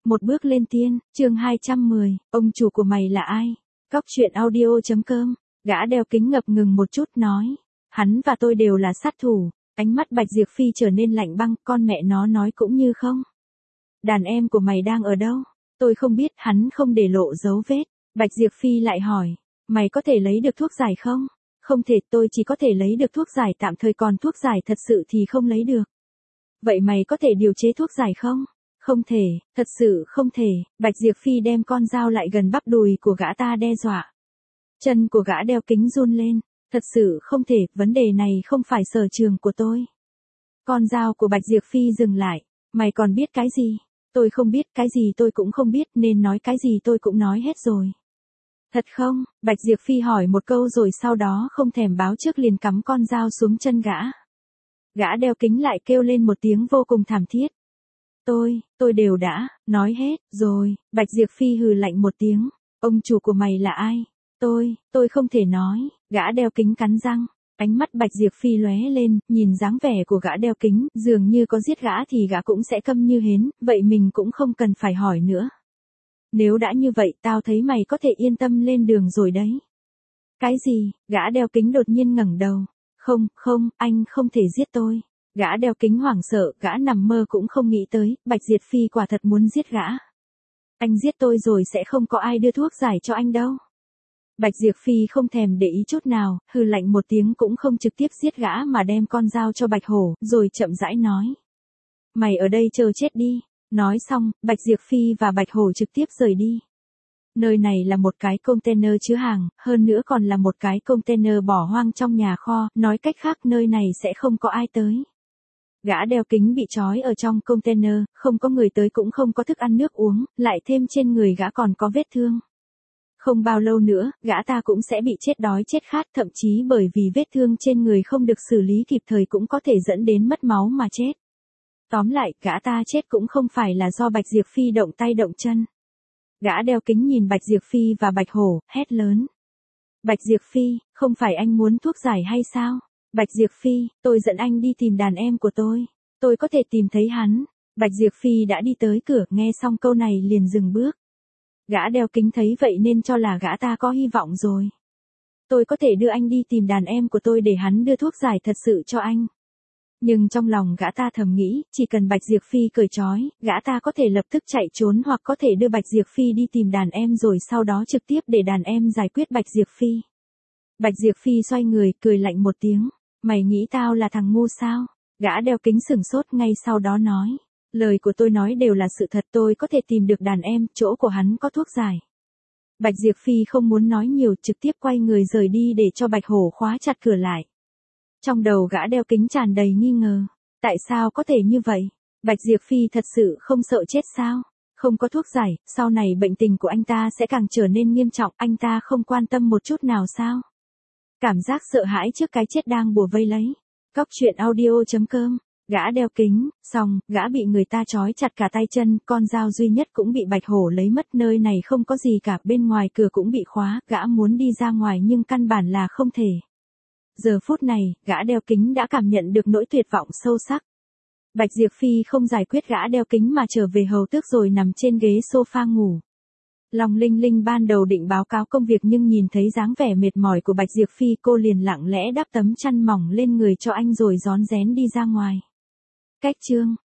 Một bước lên tiên, chương 210, ông chủ của mày là ai? Cóc truyện audio.com, gã đeo kính ngập ngừng một chút nói. Hắn và tôi đều là sát thủ, ánh mắt Bạch Diệp Phi trở nên lạnh băng, con mẹ nó nói cũng như không. Đàn em của mày đang ở đâu? Tôi không biết, hắn không để lộ dấu vết. Bạch Diệp Phi lại hỏi, mày có thể lấy được thuốc giải không? Không thể, tôi chỉ có thể lấy được thuốc giải tạm thời, còn thuốc giải thật sự thì không lấy được. Vậy mày có thể điều chế thuốc giải không? Không thể, thật sự không thể. Bạch Diệp Phi đem con dao lại gần bắp đùi của gã ta đe dọa. Chân của gã đeo kính run lên. Thật sự không thể, vấn đề này không phải sở trường của tôi. Con dao của Bạch Diệp Phi dừng lại. Mày còn biết cái gì? Tôi không biết, cái gì tôi cũng không biết, nên nói cái gì tôi cũng nói hết rồi. Thật không? Bạch Diệp Phi hỏi một câu rồi sau đó không thèm báo trước liền cắm con dao xuống chân gã. Gã đeo kính lại kêu lên một tiếng vô cùng thảm thiết. Tôi đều đã, nói hết, rồi. Bạch Diệp Phi hừ lạnh một tiếng. Ông chủ của mày là ai? Tôi không thể nói. Gã đeo kính cắn răng. Ánh mắt Bạch Diệp Phi lóe lên, nhìn dáng vẻ của gã đeo kính, dường như có giết gã thì gã cũng sẽ câm như hến, vậy mình cũng không cần phải hỏi nữa. Nếu đã như vậy, tao thấy mày có thể yên tâm lên đường rồi đấy. Cái gì? Gã đeo kính đột nhiên ngẩng đầu. Không, anh không thể giết tôi. Gã đeo kính hoảng sợ, gã nằm mơ cũng không nghĩ tới, Bạch Diệp Phi quả thật muốn giết gã. Anh giết tôi rồi sẽ không có ai đưa thuốc giải cho anh đâu. Bạch Diệp Phi không thèm để ý chút nào, hừ lạnh một tiếng cũng không trực tiếp giết gã mà đem con dao cho Bạch Hổ, rồi chậm rãi nói. Mày ở đây chờ chết đi. Nói xong, Bạch Diệp Phi và Bạch Hổ trực tiếp rời đi. Nơi này là một cái container chứa hàng, hơn nữa còn là một cái container bỏ hoang trong nhà kho, nói cách khác nơi này sẽ không có ai tới. Gã đeo kính bị trói ở trong container, không có người tới cũng không có thức ăn nước uống, lại thêm trên người gã còn có vết thương. Không bao lâu nữa, gã ta cũng sẽ bị chết đói chết khát, thậm chí bởi vì vết thương trên người không được xử lý kịp thời cũng có thể dẫn đến mất máu mà chết. Tóm lại, gã ta chết cũng không phải là do Bạch Diệp Phi động tay động chân. Gã đeo kính nhìn Bạch Diệp Phi và Bạch Hổ, hét lớn. Bạch Diệp Phi, không phải anh muốn thuốc giải hay sao? Bạch Diệp Phi, tôi dẫn anh đi tìm đàn em của tôi. Tôi có thể tìm thấy hắn. Bạch Diệp Phi đã đi tới cửa, nghe xong câu này liền dừng bước. Gã đeo kính thấy vậy nên cho là gã ta có hy vọng rồi. Tôi có thể đưa anh đi tìm đàn em của tôi để hắn đưa thuốc giải thật sự cho anh. Nhưng trong lòng gã ta thầm nghĩ, chỉ cần Bạch Diệp Phi cởi trói, gã ta có thể lập tức chạy trốn hoặc có thể đưa Bạch Diệp Phi đi tìm đàn em rồi sau đó trực tiếp để đàn em giải quyết Bạch Diệp Phi. Bạch Diệp Phi xoay người, cười lạnh một tiếng. Mày nghĩ tao là thằng ngu sao? Gã đeo kính sửng sốt ngay sau đó nói. Lời của tôi nói đều là sự thật, tôi có thể tìm được đàn em, chỗ của hắn có thuốc giải. Bạch Diệp Phi không muốn nói nhiều, trực tiếp quay người rời đi để cho Bạch Hổ khóa chặt cửa lại. Trong đầu gã đeo kính tràn đầy nghi ngờ. Tại sao có thể như vậy? Bạch Diệp Phi thật sự không sợ chết sao? Không có thuốc giải, sau này bệnh tình của anh ta sẽ càng trở nên nghiêm trọng, anh ta không quan tâm một chút nào sao? Cảm giác sợ hãi trước cái chết đang bủa vây lấy. Cóc truyện audio.com, gã đeo kính, xong, gã bị người ta trói chặt cả tay chân, con dao duy nhất cũng bị Bạch Hổ lấy mất, nơi này không có gì cả, bên ngoài cửa cũng bị khóa, gã muốn đi ra ngoài nhưng căn bản là không thể. Giờ phút này, gã đeo kính đã cảm nhận được nỗi tuyệt vọng sâu sắc. Bạch Diệp Phi không giải quyết gã đeo kính mà trở về hầu tước rồi nằm trên ghế sofa ngủ. Long Linh Linh ban đầu định báo cáo công việc nhưng nhìn thấy dáng vẻ mệt mỏi của Bạch Diệp Phi, cô liền lặng lẽ đắp tấm chăn mỏng lên người cho anh rồi rón rén đi ra ngoài. Cách chương